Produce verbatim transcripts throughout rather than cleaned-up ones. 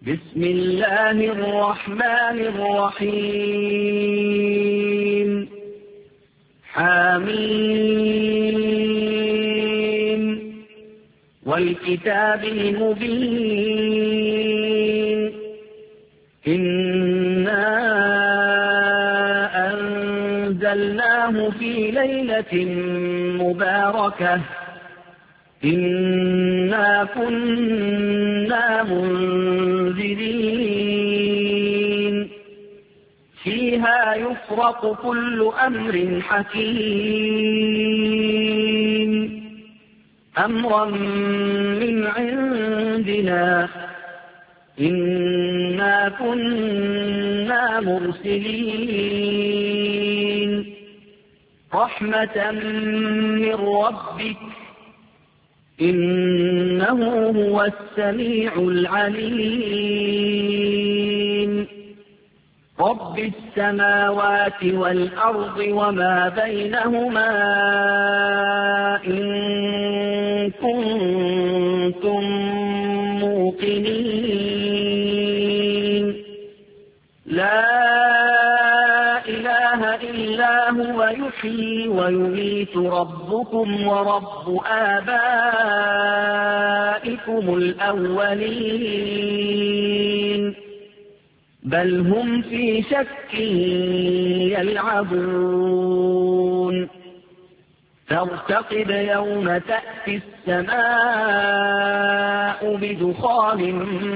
بسم الله الرحمن الرحيم حميم والكتاب المبين إنا أنزلناه في ليلة مباركة إنا كنا منذرين فيها يفرق كل أمر حكيم أمرا من عندنا إنا كنا مرسلين رحمة من ربك إنه هو السميع العليم رب السماوات والأرض وما بينهما إن كنتم موقنين لا إله إلا هو يحيي ويميت ربكم ورب آبائكم الأولين بل هم في شك يلعبون فارتقب يوم تأتي السماء بدخان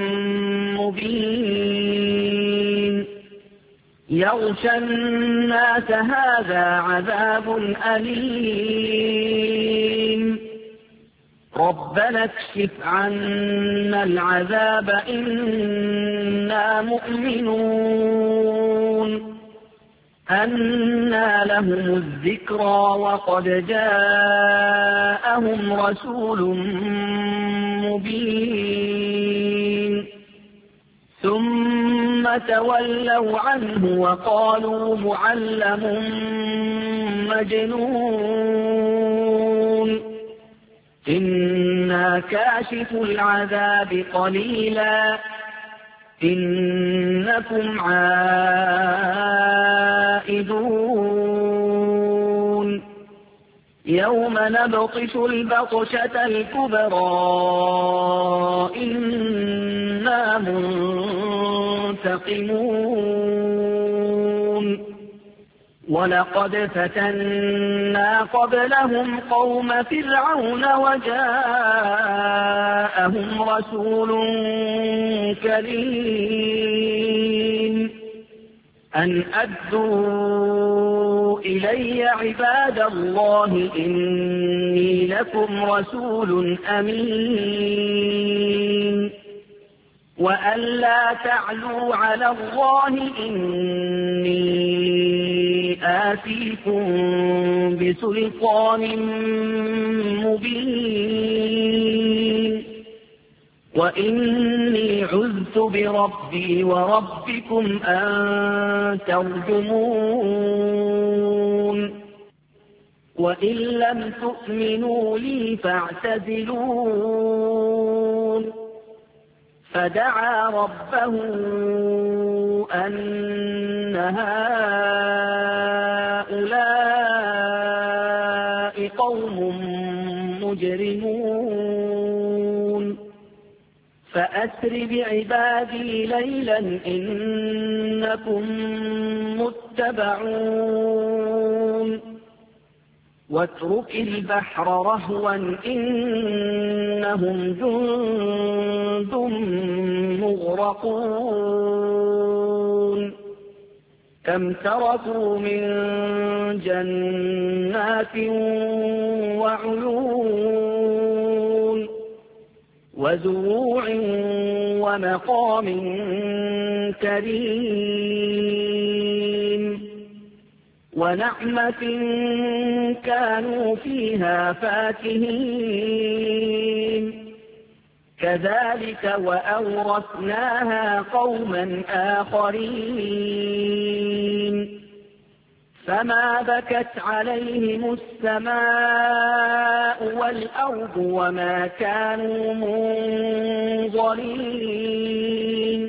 مبين يغشى الناس هذا عذاب أليم ربنا اكشف عنا العذاب إنا مؤمنون أنى لهم الذكرى وقد جاءهم رسول مبين ثم تولوا عنه وقالوا معلم مجنون إنا كاشف العذاب قليلا إنكم عائدون يوم نبطش البطشة الكبرى إنا منتقمون ولقد فتنا قبلهم قوم فرعون وجاءهم رسول كريم أن أدوا إلي عباد الله إني لكم رسول أمين وأن لا تعلوا على الله إني آتيكم بسلطان مبين وإني عذت بربي وربكم أن ترجمون وإن لم تؤمنوا لي فاعتزلون فدعا ربه أن هؤلاء قوم مجرمون فأسر بعبادي ليلا إنكم متبعون واترك البحر رهوا إنهم جند مغرقون كم تركوا من جنات وعيون وزروع ومقام كريم ونعمة كانوا فيها فاكهين كذلك وأورثناها قوما آخرين فما بكت عليهم السماء والأرض وما كانوا منظرين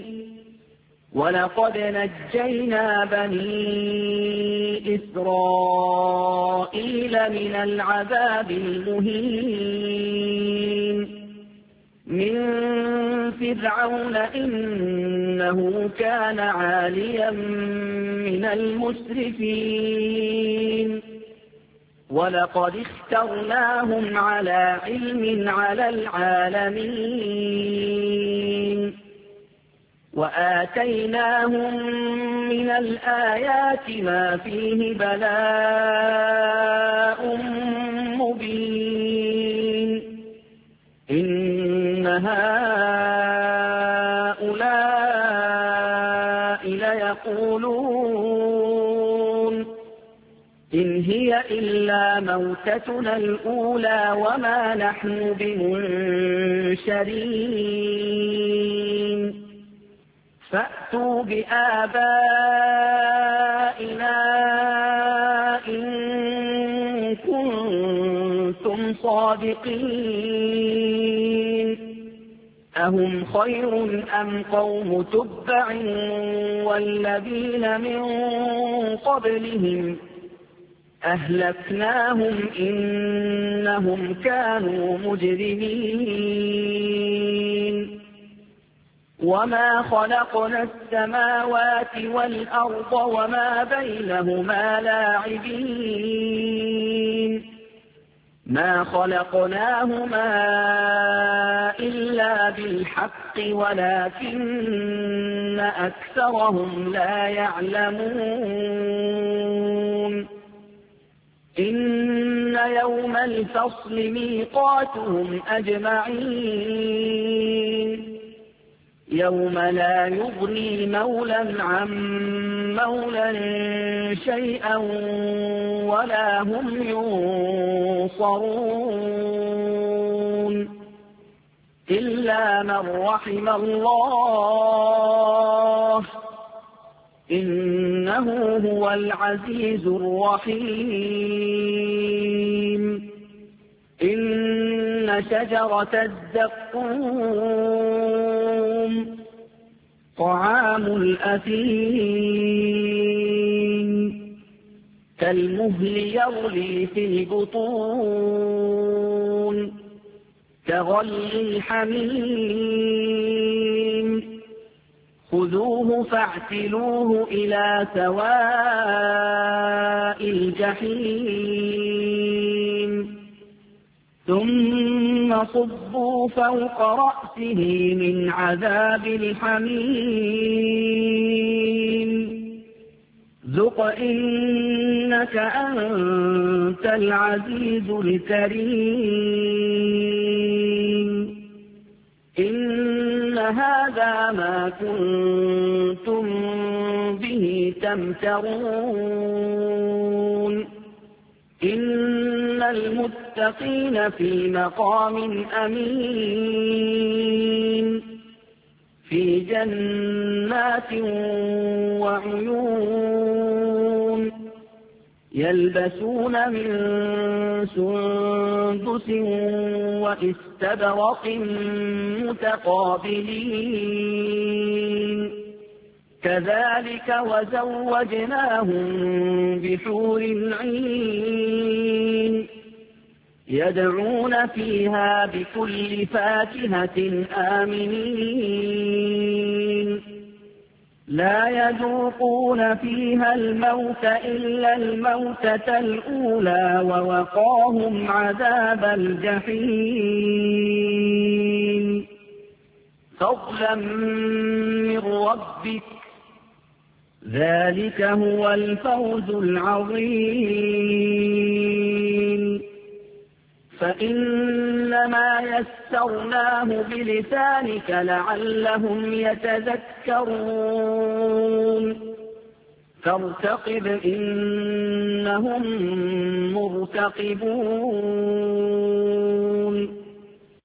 ولقد نجينا بني إسرائيل من العذاب المهين من فرعون إنه كان عاليا من المسرفين ولقد اخترناهم على علم على العالمين وآتيناهم من الآيات ما فيه بلاء مبين إن هؤلاء ليقولون إن هي إلا موتتنا الأولى وما نحن بمنشرين فأتوا بآبائنا إن كنتم صادقين أهم خير أم قوم تبع والذين من قبلهم أهلكناهم إنهم كانوا مجرمين وما خلقنا السماوات والأرض وما بينهما لاعبين ما خلقناهما إلا بالحق ولكن أكثرهم لا يعلمون إن يوم الفصل ميقاتهم أجمعين يوم لا يغني مولى عن مولى شيئا ولا هم ينصرون إلا من رحم الله إنه هو العزيز الرحيم إن شجرة الزقوم طعام الأثيم كالمهل يغلي في البطون كغلي الحميم خذوه فاعتلوه إلى سواء الجحيم ثم صبوا فوق رأسه من عذاب الحميم ذق إنك أنت العزيز الكريم إن هذا ما كنتم به تمترون إن المتقين في مقام أمين في جنات وعيون يلبسون من سندس واستبرق متقابلين كذلك وزوجناهم بحور عين يدعون فيها بكل فاكهة آمنين لا يذوقون فيها الموت إلا الموتة الأولى ووقاهم عذاب الجحيم فضلا من ربك ذلك هو الفوز العظيم فإنما يسرناه بلسانك لعلهم يتذكرون فارتقب إنهم مرتقبون